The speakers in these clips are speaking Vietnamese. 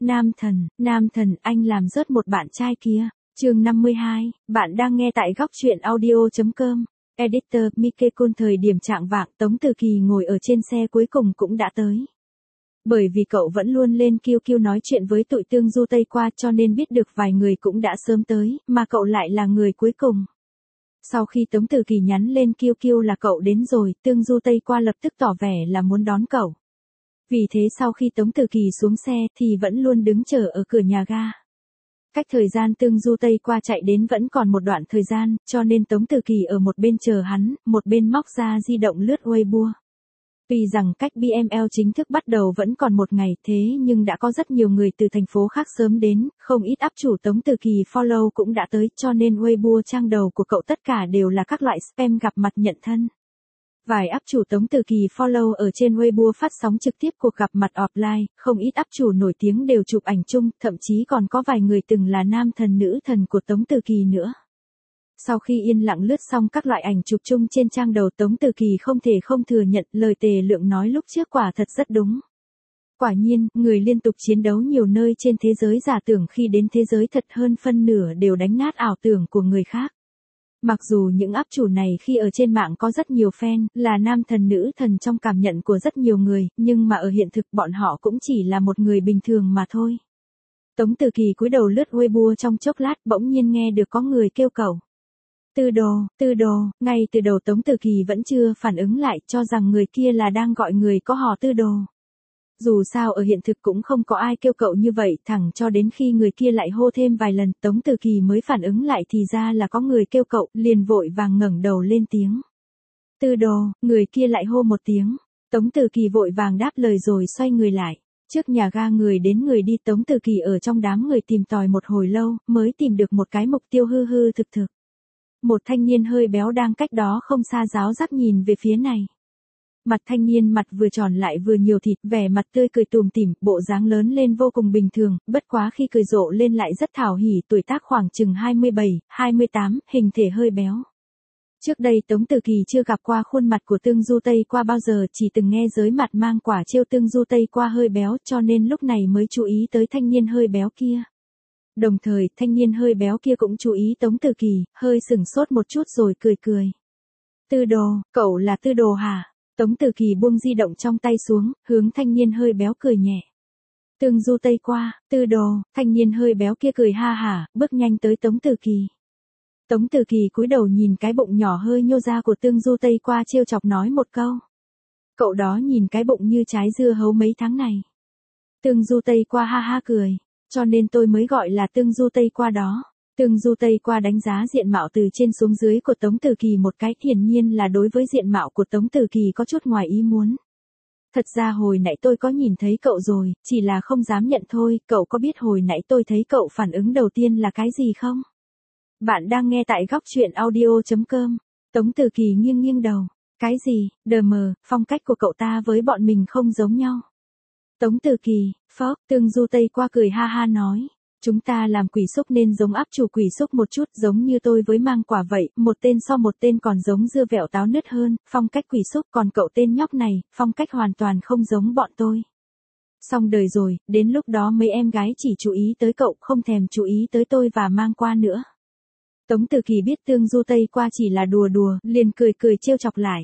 Nam thần, anh làm rớt một bạn trai kia. Chương 52, bạn đang nghe tại góc truyện audio.com. Editor, Mike Kun. Thời điểm chạng vạng, Tống Từ Kỳ ngồi ở trên xe cuối cùng cũng đã tới. Bởi vì cậu vẫn luôn lên QQ nói chuyện với tụi Tương Du Tây qua cho nên biết được vài người cũng đã sớm tới, mà cậu lại là người cuối cùng. Sau khi Tống Từ Kỳ nhắn lên QQ là cậu đến rồi, Tương Du Tây qua lập tức tỏ vẻ là muốn đón cậu. Vì thế sau khi Tống Từ Kỳ xuống xe thì vẫn luôn đứng chờ ở cửa nhà ga. Cách thời gian Tương Du Tây qua chạy đến vẫn còn một đoạn thời gian, cho nên Tống Từ Kỳ ở một bên chờ hắn, một bên móc ra di động lướt Weibo. Tuy rằng cách BML chính thức bắt đầu vẫn còn một ngày thế nhưng đã có rất nhiều người từ thành phố khác sớm đến, không ít áp chủ Tống Từ Kỳ follow cũng đã tới cho nên Weibo trang đầu của cậu tất cả đều là các loại spam gặp mặt nhận thân. Vài áp chủ Tống Từ Kỳ follow ở trên Weibo phát sóng trực tiếp cuộc gặp mặt offline, không ít áp chủ nổi tiếng đều chụp ảnh chung, thậm chí còn có vài người từng là nam thần nữ thần của Tống Từ Kỳ nữa. Sau khi yên lặng lướt xong các loại ảnh chụp chung trên trang đầu Tống Từ Kỳ không thể không thừa nhận lời Tề Lượng nói lúc trước quả thật rất đúng. Quả nhiên, người liên tục chiến đấu nhiều nơi trên thế giới giả tưởng khi đến thế giới thật hơn phân nửa đều đánh nát ảo tưởng của người khác. Mặc dù những áp chủ này khi ở trên mạng có rất nhiều fan, là nam thần nữ thần trong cảm nhận của rất nhiều người, nhưng mà ở hiện thực bọn họ cũng chỉ là một người bình thường mà thôi. Tống Từ Kỳ cúi đầu lướt Weibo trong chốc lát bỗng nhiên nghe được có người kêu cậu. Tư đồ, ngay từ đầu Tống Từ Kỳ vẫn chưa phản ứng lại cho rằng người kia là đang gọi người có họ Tư đồ. Dù sao ở hiện thực cũng không có ai kêu cậu như vậy thẳng cho đến khi người kia lại hô thêm vài lần Tống Từ Kỳ mới phản ứng lại thì ra là có người kêu cậu, liền vội vàng ngẩng đầu lên tiếng. Tư đồ, người kia lại hô một tiếng. Tống Từ Kỳ vội vàng đáp lời rồi xoay người lại. Trước nhà ga người đến người đi Tống Từ Kỳ ở trong đám người tìm tòi một hồi lâu mới tìm được một cái mục tiêu hư hư thực thực. Một thanh niên hơi béo đang cách đó không xa ráo rắc nhìn về phía này. Mặt thanh niên mặt vừa tròn lại vừa nhiều thịt, vẻ mặt tươi cười tủm tỉm, bộ dáng lớn lên vô cùng bình thường, bất quá khi cười rộ lên lại rất thảo hỉ, tuổi tác khoảng chừng 27, 28, hình thể hơi béo. Trước đây Tống Từ Kỳ chưa gặp qua khuôn mặt của Tương Du Tây qua bao giờ, chỉ từng nghe giới mặt mang quả trêu Tương Du Tây qua hơi béo cho nên lúc này mới chú ý tới thanh niên hơi béo kia. Đồng thời, thanh niên hơi béo kia cũng chú ý Tống Từ Kỳ, hơi sửng sốt một chút rồi cười cười. Tư đồ, cậu là Tư đồ hả? Tống Từ Kỳ buông di động trong tay xuống, hướng thanh niên hơi béo cười nhẹ. Tương Du Tây qua, Tư đồ, thanh niên hơi béo kia cười ha hả, bước nhanh tới Tống Từ Kỳ. Tống Từ Kỳ cúi đầu nhìn cái bụng nhỏ hơi nhô ra của Tương Du Tây qua trêu chọc nói một câu. Cậu đó nhìn cái bụng như trái dưa hấu mấy tháng này. Tương Du Tây qua ha ha cười. Cho nên tôi mới gọi là Tương Du Tây qua đó. Tương Du Tây qua đánh giá diện mạo từ trên xuống dưới của Tống Từ Kỳ một cái, hiển nhiên là đối với diện mạo của Tống Từ Kỳ có chút ngoài ý muốn. Thật ra hồi nãy tôi có nhìn thấy cậu rồi, chỉ là không dám nhận thôi, cậu có biết hồi nãy tôi thấy cậu phản ứng đầu tiên là cái gì không? Bạn đang nghe tại góc truyện audio.com. Tống Từ Kỳ nghiêng nghiêng đầu. Cái gì, phong cách của cậu ta với bọn mình không giống nhau. Tống Từ Kỳ, phốc, Tương Du Tây qua cười ha ha nói. Chúng ta làm quỷ xúc nên giống áp chủ quỷ xúc một chút, giống như tôi với mang quả vậy, một tên so một tên còn giống dưa vẹo táo nứt hơn, phong cách quỷ xúc, còn cậu tên nhóc này, phong cách hoàn toàn không giống bọn tôi. Xong đời rồi, đến lúc đó mấy em gái chỉ chú ý tới cậu, không thèm chú ý tới tôi và mang qua nữa. Tống Từ Kỳ biết Tương Du Tây qua chỉ là đùa đùa, liền cười cười trêu chọc lại.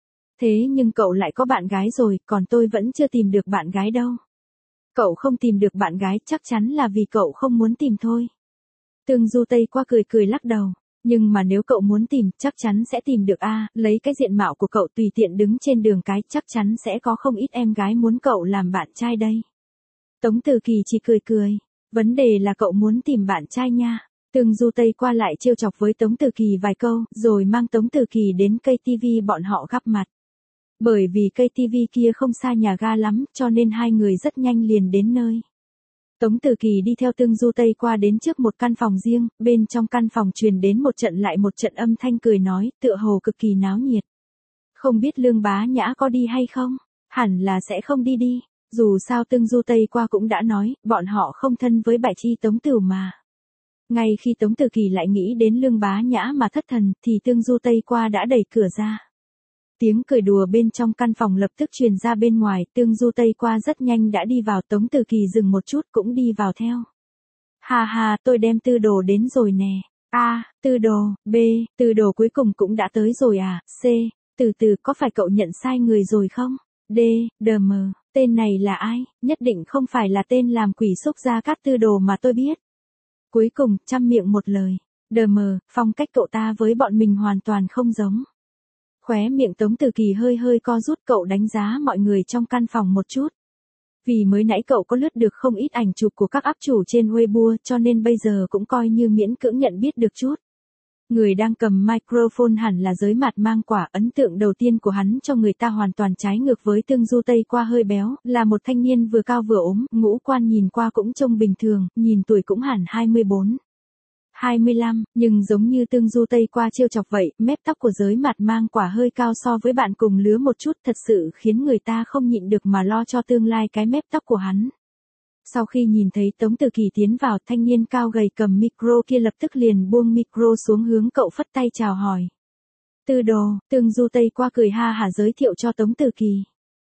Thế nhưng cậu lại có bạn gái rồi, còn tôi vẫn chưa tìm được bạn gái đâu. Cậu không tìm được bạn gái chắc chắn là vì cậu không muốn tìm thôi. Tương Du Tây qua cười cười lắc đầu. Nhưng mà nếu cậu muốn tìm, chắc chắn sẽ tìm được a. Lấy cái diện mạo của cậu tùy tiện đứng trên đường cái, chắc chắn sẽ có không ít em gái muốn cậu làm bạn trai đây. Tống Từ Kỳ chỉ cười cười. Vấn đề là cậu muốn tìm bạn trai nha. Tương Du Tây qua lại trêu chọc với Tống Từ Kỳ vài câu, rồi mang Tống Từ Kỳ đến cây TV bọn họ gặp mặt. Bởi vì cây TV kia không xa nhà ga lắm, cho nên hai người rất nhanh liền đến nơi. Tống Từ Kỳ đi theo Tương Du Tây qua đến trước một căn phòng riêng, bên trong căn phòng truyền đến một trận lại một trận âm thanh cười nói, tựa hồ cực kỳ náo nhiệt. Không biết Lương Bá Nhã có đi hay không? Hẳn là sẽ không đi đi. Dù sao Tương Du Tây qua cũng đã nói, bọn họ không thân với Bạch Chi Tống Tửu mà. Ngay khi Tống Từ Kỳ lại nghĩ đến Lương Bá Nhã mà thất thần, thì Tương Du Tây qua đã đẩy cửa ra. Tiếng cười đùa bên trong căn phòng lập tức truyền ra bên ngoài, Tương Du Tây qua rất nhanh đã đi vào, Tống Từ Kỳ dừng một chút cũng đi vào theo. Ha ha, tôi đem tư đồ đến rồi nè. A, tư đồ, B, tư đồ cuối cùng cũng đã tới rồi à, C, từ từ có phải cậu nhận sai người rồi không? D, DM, tên này là ai, nhất định không phải là tên làm quỷ xúc gia cát tư đồ mà tôi biết. Cuối cùng, trăm miệng một lời, DM, phong cách cậu ta với bọn mình hoàn toàn không giống. Khóe miệng Tống Từ Kỳ hơi hơi co rút, cậu đánh giá mọi người trong căn phòng một chút. Vì mới nãy cậu có lướt được không ít ảnh chụp của các áp chủ trên Weibo cho nên bây giờ cũng coi như miễn cưỡng nhận biết được chút. Người đang cầm microphone hẳn là Giới Mạt Mang Quả, ấn tượng đầu tiên của hắn cho người ta hoàn toàn trái ngược với Tương Du Tây qua hơi béo, là một thanh niên vừa cao vừa ốm, ngũ quan nhìn qua cũng trông bình thường, nhìn tuổi cũng hẳn 24. 25, nhưng giống như Tương Du Tây qua trêu chọc vậy, mép tóc của Giới Mạt Mang Quả hơi cao so với bạn cùng lứa một chút, thật sự khiến người ta không nhịn được mà lo cho tương lai cái mép tóc của hắn. Sau khi nhìn thấy Tống Từ Kỳ tiến vào, thanh niên cao gầy cầm micro kia lập tức liền buông micro xuống hướng cậu phất tay chào hỏi. Tư đồ, Tương Du Tây qua cười ha hả giới thiệu cho Tống Từ Kỳ.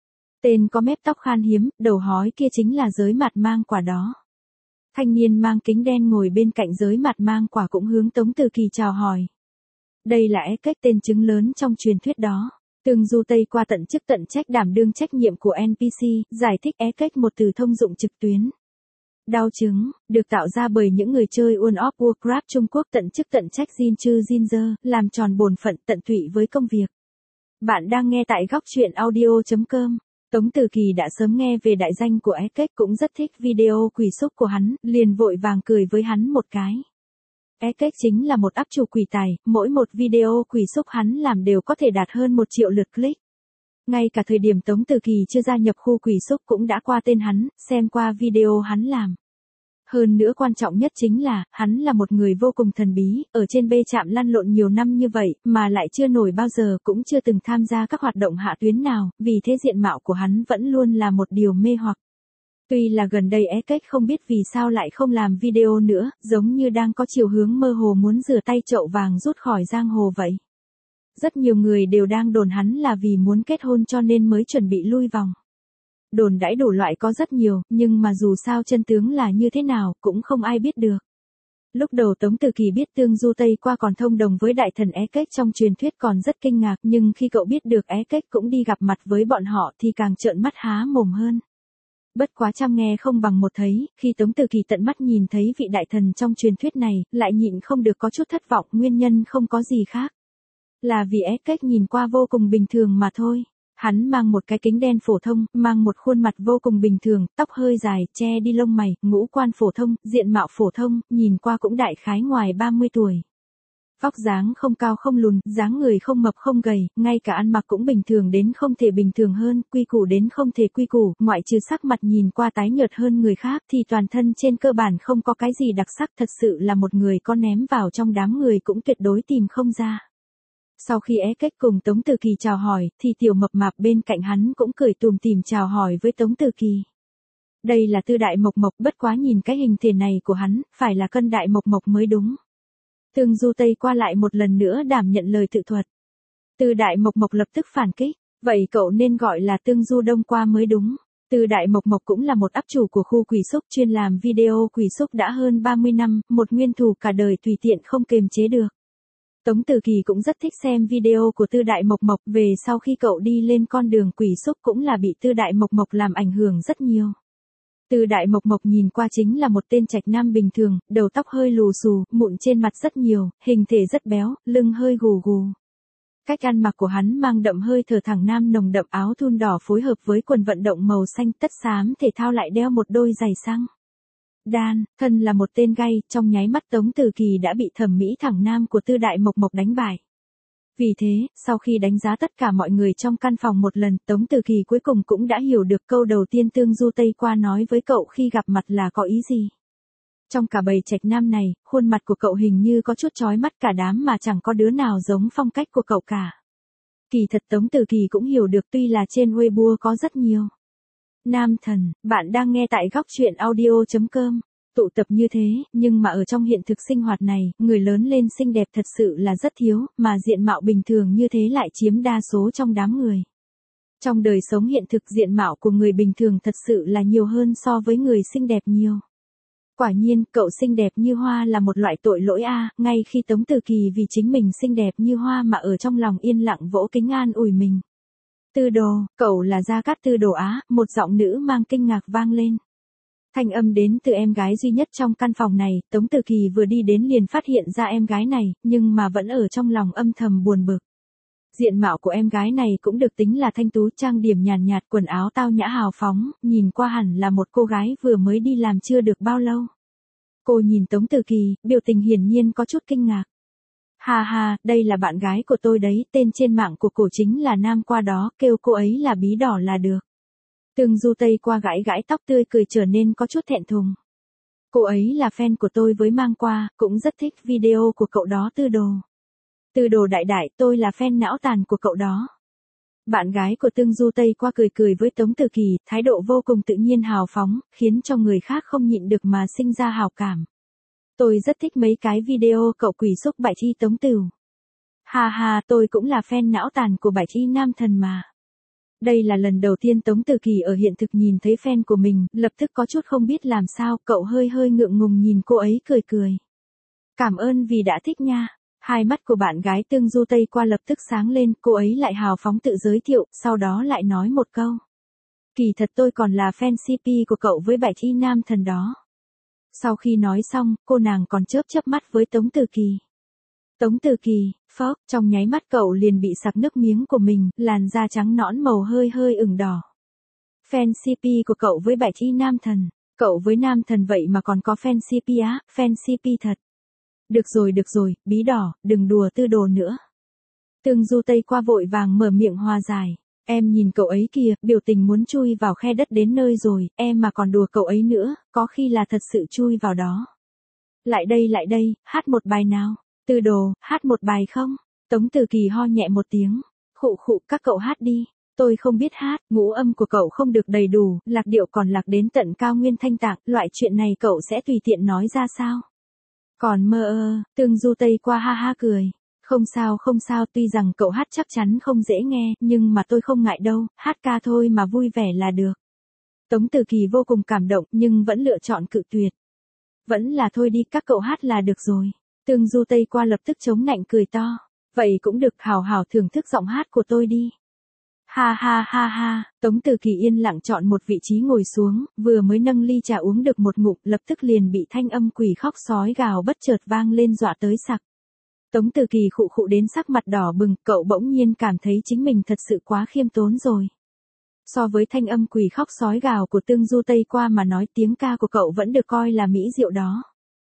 Tên có mép tóc khan hiếm, đầu hói kia chính là Giới Mạt Mang Quả đó. Thanh niên mang kính đen ngồi bên cạnh Giới Mạt Mang Quả cũng hướng Tống Từ Kỳ chào hỏi. Đây là cách tên chứng lớn trong truyền thuyết đó. Tương Du Tây qua tận chức tận trách đảm đương trách nhiệm của NPC, giải thích cách một từ thông dụng trực tuyến. Đao chứng, được tạo ra bởi những người chơi World of Warcraft Trung Quốc tận chức tận trách Jin Chư Jinzer, làm tròn bổn phận tận tụy với công việc. Bạn đang nghe tại góc truyện audio.com. Tống Từ Kỳ đã sớm nghe về đại danh của Ekek, cũng rất thích video quỷ xúc của hắn, liền vội vàng cười với hắn một cái. Ekek chính là một áp chủ quỷ tài, mỗi một video quỷ xúc hắn làm đều có thể đạt hơn 1 triệu lượt click. Ngay cả thời điểm Tống Từ Kỳ chưa gia nhập khu quỷ xúc cũng đã qua tên hắn, xem qua video hắn làm. Hơn nữa quan trọng nhất chính là, hắn là một người vô cùng thần bí, ở trên bê trạm lăn lộn nhiều năm như vậy, mà lại chưa nổi bao giờ, cũng chưa từng tham gia các hoạt động hạ tuyến nào, vì thế diện mạo của hắn vẫn luôn là một điều mê hoặc. Tuy là gần đây Ekek không biết vì sao lại không làm video nữa, giống như đang có chiều hướng mơ hồ muốn rửa tay chậu vàng rút khỏi giang hồ vậy. Rất nhiều người đều đang đồn hắn là vì muốn kết hôn cho nên mới chuẩn bị lui vòng. Đồn đãi đủ loại có rất nhiều, nhưng mà dù sao chân tướng là như thế nào, cũng không ai biết được. Lúc đầu Tống Từ Kỳ biết Tương Du Tây qua còn thông đồng với đại thần Ekek trong truyền thuyết còn rất kinh ngạc, nhưng khi cậu biết được Ekek cũng đi gặp mặt với bọn họ thì càng trợn mắt há mồm hơn. Bất quá trăm nghe không bằng một thấy, khi Tống Từ Kỳ tận mắt nhìn thấy vị đại thần trong truyền thuyết này, lại nhịn không được có chút thất vọng, nguyên nhân không có gì khác. Là vì Ekek nhìn qua vô cùng bình thường mà thôi. Hắn mang một cái kính đen phổ thông, mang một khuôn mặt vô cùng bình thường, tóc hơi dài, che đi lông mày, ngũ quan phổ thông, diện mạo phổ thông, nhìn qua cũng đại khái ngoài 30 tuổi. Vóc dáng không cao không lùn, dáng người không mập không gầy, ngay cả ăn mặc cũng bình thường đến không thể bình thường hơn, quy củ đến không thể quy củ, ngoại trừ sắc mặt nhìn qua tái nhợt hơn người khác thì toàn thân trên cơ bản không có cái gì đặc sắc, thật sự là một người có ném vào trong đám người cũng tuyệt đối tìm không ra. Sau khi Ekek cùng Tống Từ Kỳ chào hỏi, thì tiểu mập mạp bên cạnh hắn cũng cười tùm tìm chào hỏi với Tống Từ Kỳ. Đây là Tư Đại Mộc Mộc, bất quá nhìn cái hình thể này của hắn, phải là Cân Đại Mộc Mộc mới đúng. Tương Du Tây qua lại một lần nữa đảm nhận lời tự thuật. Tư Đại Mộc Mộc lập tức phản kích, vậy cậu nên gọi là Tương Du Đông qua mới đúng. Tư Đại Mộc Mộc cũng là một áp chủ của khu quỷ xúc chuyên làm video quỷ xúc đã hơn 30 năm, một nguyên thủ cả đời tùy tiện không kềm chế được. Tống Từ Kỳ cũng rất thích xem video của Tư Đại Mộc Mộc, về sau khi cậu đi lên con đường quỷ xúc cũng là bị Tư Đại Mộc Mộc làm ảnh hưởng rất nhiều. Tư Đại Mộc Mộc nhìn qua chính là một tên trạch nam bình thường, đầu tóc hơi lù xù, mụn trên mặt rất nhiều, hình thể rất béo, lưng hơi gù gù. Cách ăn mặc của hắn mang đậm hơi thở thẳng nam nồng đậm, áo thun đỏ phối hợp với quần vận động màu xanh, tất xám thể thao lại đeo một đôi giày xăng đan, thân là một tên gay, trong nháy mắt Tống Từ Kỳ đã bị thẩm mỹ thẳng nam của Tư Đại Mộc Mộc đánh bại. Vì thế, sau khi đánh giá tất cả mọi người trong căn phòng một lần, Tống Từ Kỳ cuối cùng cũng đã hiểu được câu đầu tiên Tương Du Tây qua nói với cậu khi gặp mặt là có ý gì. Trong cả bầy trạch nam này, khuôn mặt của cậu hình như có chút chói mắt cả đám mà chẳng có đứa nào giống phong cách của cậu cả. Kỳ thật Tống Từ Kỳ cũng hiểu được, tuy là trên Weibo có rất nhiều nam thần, bạn đang nghe tại góc truyện audio.com. tụ tập như thế, nhưng mà ở trong hiện thực sinh hoạt này, người lớn lên xinh đẹp thật sự là rất thiếu, mà diện mạo bình thường như thế lại chiếm đa số trong đám người. Trong đời sống hiện thực diện mạo của người bình thường thật sự là nhiều hơn so với người xinh đẹp nhiều. Quả nhiên, cậu xinh đẹp như hoa là một loại tội lỗi a, ngay khi Tống Từ Kỳ vì chính mình xinh đẹp như hoa mà ở trong lòng yên lặng vỗ kính an ủi mình. Tư Đồ, cậu là Gia Cát Tư Đồ á, một giọng nữ mang kinh ngạc vang lên. Thanh âm đến từ em gái duy nhất trong căn phòng này, Tống Từ Kỳ vừa đi đến liền phát hiện ra em gái này, nhưng mà vẫn ở trong lòng âm thầm buồn bực. Diện mạo của em gái này cũng được tính là thanh tú, trang điểm nhàn nhạt, quần áo tao nhã hào phóng, nhìn qua hẳn là một cô gái vừa mới đi làm chưa được bao lâu. Cô nhìn Tống Từ Kỳ, biểu tình hiển nhiên có chút kinh ngạc. Ha ha, đây là bạn gái của tôi đấy, tên trên mạng của cổ chính là Nam Qua đó, kêu cô ấy là Bí Đỏ là được. Tương Du Tây Qua gãi gãi tóc tươi cười trở nên có chút thẹn thùng. Cô ấy là fan của tôi với Mang Qua, cũng rất thích video của cậu đó Tư Đồ. Tư Đồ đại đại, tôi là fan não tàn của cậu đó. Bạn gái của Tương Du Tây Qua cười cười với Tống Từ Kỳ, thái độ vô cùng tự nhiên hào phóng, khiến cho người khác không nhịn được mà sinh ra hào cảm. Tôi rất thích mấy cái video cậu quỷ xúc Bạch Chi Tống Tửu. Ha ha, tôi cũng là fan não tàn của Bạch Chi Nam Thần mà. Đây là lần đầu tiên Tống Từ Kỳ ở hiện thực nhìn thấy fan của mình, lập tức có chút không biết làm sao, cậu hơi hơi ngượng ngùng nhìn cô ấy cười cười. Cảm ơn vì đã thích nha. Hai mắt của bạn gái Tương Du Tây Qua lập tức sáng lên, cô ấy lại hào phóng tự giới thiệu, sau đó lại nói một câu. Kỳ thật tôi còn là fan CP của cậu với Bạch Y Nam Thần đó. Sau khi nói xong, cô nàng còn chớp chớp mắt với Tống Từ Kỳ. Tống Từ Kỳ, phốc, trong nháy mắt cậu liền bị sặc nước miếng của mình, làn da trắng nõn màu hơi hơi ửng đỏ. Fan CP của cậu với Bạch Y Nam Thần, cậu với Nam Thần vậy mà còn có fan CP á, fan CP thật. Được rồi, Bí Đỏ, đừng đùa Tư Đồ nữa. Tương Du Tây Qua vội vàng mở miệng hòa giải. Em nhìn cậu ấy kìa, biểu tình muốn chui vào khe đất đến nơi rồi, em mà còn đùa cậu ấy nữa, có khi là thật sự chui vào đó. Lại đây, hát một bài nào. Tư Đồ, hát một bài không? Tống Từ Kỳ ho nhẹ một tiếng. Khụ, các cậu hát đi. Tôi không biết hát, ngũ âm của cậu không được đầy đủ, lạc điệu còn lạc đến tận cao nguyên thanh tạng, loại chuyện này cậu sẽ tùy tiện nói ra sao? Còn mơ Tương Du Tây Qua ha ha cười. Không sao, tuy rằng cậu hát chắc chắn không dễ nghe, nhưng mà tôi không ngại đâu, hát ca thôi mà vui vẻ là được. Tống Từ Kỳ vô cùng cảm động nhưng vẫn lựa chọn cự tuyệt. Vẫn là thôi đi, các cậu hát là được rồi. Tương Du Tây Qua lập tức chống nạnh cười to. Vậy cũng được, hào hào thưởng thức giọng hát của tôi đi. Ha, Tống Từ Kỳ yên lặng chọn một vị trí ngồi xuống, vừa mới nâng ly trà uống được một ngụm, lập tức liền bị thanh âm quỷ khóc sói gào bất chợt vang lên dọa tới sặc. Tống Từ Kỳ khụ đến sắc mặt đỏ bừng, cậu bỗng nhiên cảm thấy chính mình thật sự quá khiêm tốn rồi. So với thanh âm quỷ khóc sói gào của Tương Du Tây Qua mà nói, tiếng ca của cậu vẫn được coi là mỹ diệu đó.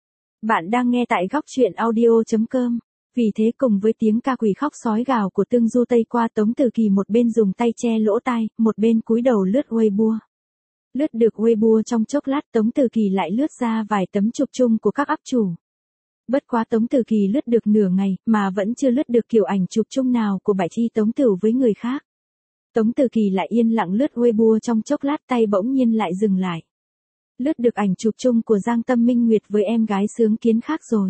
Bạn đang nghe tại góc truyện audio.com. Vì thế cùng với tiếng ca quỷ khóc sói gào của Tương Du Tây Qua, Tống Từ Kỳ một bên dùng tay che lỗ tai, một bên cúi đầu lướt Weibo. Lướt được Weibo trong chốc lát, Tống Từ Kỳ lại lướt ra vài tấm chụp chung của các up chủ. Bất quá Tống Từ Kỳ lướt được nửa ngày, mà vẫn chưa lướt được kiểu ảnh chụp chung nào của Bạch Chi Tống Tửu với người khác. Tống Từ Kỳ lại yên lặng lướt Weibo trong chốc lát, tay bỗng nhiên lại dừng lại. Lướt được ảnh chụp chung của Giang Tâm Minh Nguyệt với em gái Sướng Kiến khác rồi.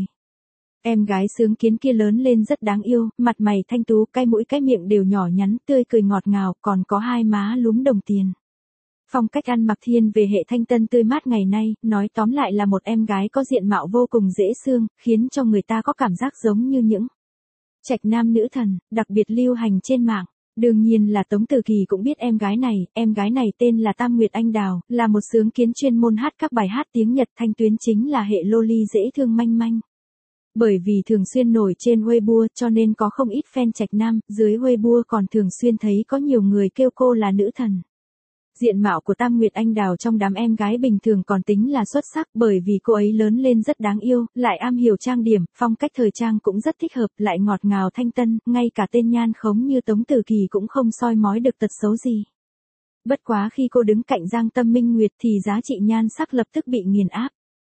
Em gái Sướng Kiến kia lớn lên rất đáng yêu, mặt mày thanh tú, cái mũi cái miệng đều nhỏ nhắn, tươi cười ngọt ngào, còn có hai má lúm đồng tiền. Phong cách ăn mặc thiên về hệ thanh tân tươi mát ngày nay, nói tóm lại là một em gái có diện mạo vô cùng dễ thương, khiến cho người ta có cảm giác giống như những trạch nam nữ thần, đặc biệt lưu hành trên mạng. Đương nhiên là Tống Từ Kỳ cũng biết em gái này tên là Tam Nguyệt Anh Đào, là một Sướng Kiến chuyên môn hát các bài hát tiếng Nhật, thanh tuyến chính là hệ loli dễ thương manh manh. Bởi vì thường xuyên nổi trên Weibo cho nên có không ít fan trạch nam, dưới Weibo còn thường xuyên thấy có nhiều người kêu cô là nữ thần. Diện mạo của Tam Nguyệt Anh Đào trong đám em gái bình thường còn tính là xuất sắc, bởi vì cô ấy lớn lên rất đáng yêu, lại am hiểu trang điểm, phong cách thời trang cũng rất thích hợp, lại ngọt ngào thanh tân, ngay cả tên nhan khống như Tống Từ Kỳ cũng không soi mói được tật xấu gì. Bất quá khi cô đứng cạnh Giang Tâm Minh Nguyệt thì giá trị nhan sắc lập tức bị nghiền áp.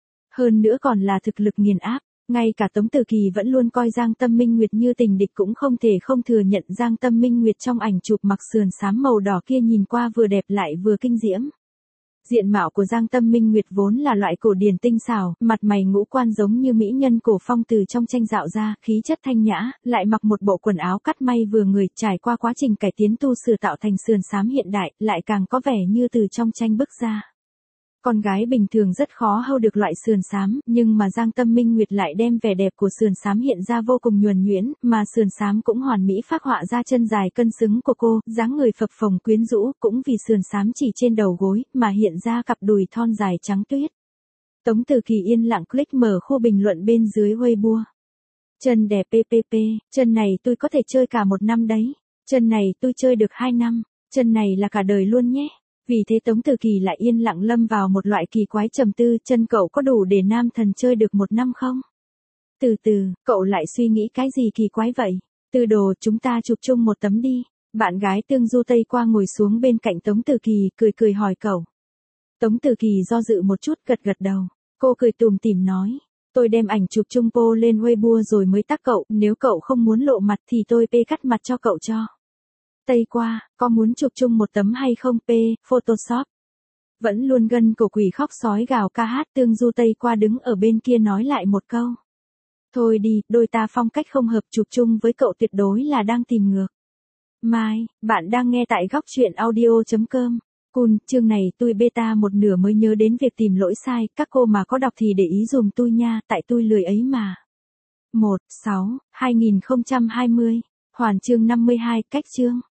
Hơn nữa còn là thực lực nghiền áp. Ngay cả Tống Từ Kỳ vẫn luôn coi Giang Tâm Minh Nguyệt như tình địch cũng không thể không thừa nhận Giang Tâm Minh Nguyệt trong ảnh chụp mặc sườn xám màu đỏ kia nhìn qua vừa đẹp lại vừa kinh diễm. Diện mạo của Giang Tâm Minh Nguyệt vốn là loại cổ điển tinh xảo, mặt mày ngũ quan giống như mỹ nhân cổ phong từ trong tranh dạo ra, khí chất thanh nhã, lại mặc một bộ quần áo cắt may vừa người, trải qua quá trình cải tiến tu sửa tạo thành sườn xám hiện đại, lại càng có vẻ như từ trong tranh bức ra. Con gái bình thường rất khó hâu được loại sườn xám, nhưng mà Giang Tâm Minh Nguyệt lại đem vẻ đẹp của sườn xám hiện ra vô cùng nhuần nhuyễn, mà sườn xám cũng hoàn mỹ phác họa ra chân dài cân xứng của cô, dáng người phập phồng quyến rũ, cũng vì sườn xám chỉ trên đầu gối, mà hiện ra cặp đùi thon dài trắng tuyết. Tống Từ Kỳ yên lặng click mở khu bình luận bên dưới Weibo. Chân đẹp ppp, chân này tôi có thể chơi cả một năm đấy. Chân này tôi chơi được 2 năm, chân này là cả đời luôn nhé. Vì thế Tống Từ Kỳ lại yên lặng lâm vào một loại kỳ quái trầm tư, chân cậu có đủ để nam thần chơi được 1 năm không? Từ từ, cậu lại suy nghĩ cái gì kỳ quái vậy? Từ đồ, chúng ta chụp chung một tấm đi. Bạn gái Tương Du Tây qua ngồi xuống bên cạnh Tống Từ Kỳ, cười cười hỏi cậu. Tống Từ Kỳ do dự một chút, gật gật đầu. Cô cười tủm tỉm nói. Tôi đem ảnh chụp chung po lên Weibo rồi mới tag cậu, nếu cậu không muốn lộ mặt thì tôi cắt mặt cho cậu cho. Tây qua, có muốn chụp chung một tấm hay không Photoshop? Vẫn luôn gân cổ quỷ khóc sói gào ca hát, Tương Du Tây qua đứng ở bên kia nói lại một câu. Thôi đi, đôi ta phong cách không hợp, chụp chung với cậu tuyệt đối là đang tìm ngược. Mai, bạn đang nghe tại góc truyện audio.com. Cool, chương này tôi beta một nửa mới nhớ đến việc tìm lỗi sai, các cô mà có đọc thì để ý dùm tôi nha, tại tôi lười ấy mà. 1/6/2020, Hoàn chương 52, cách chương.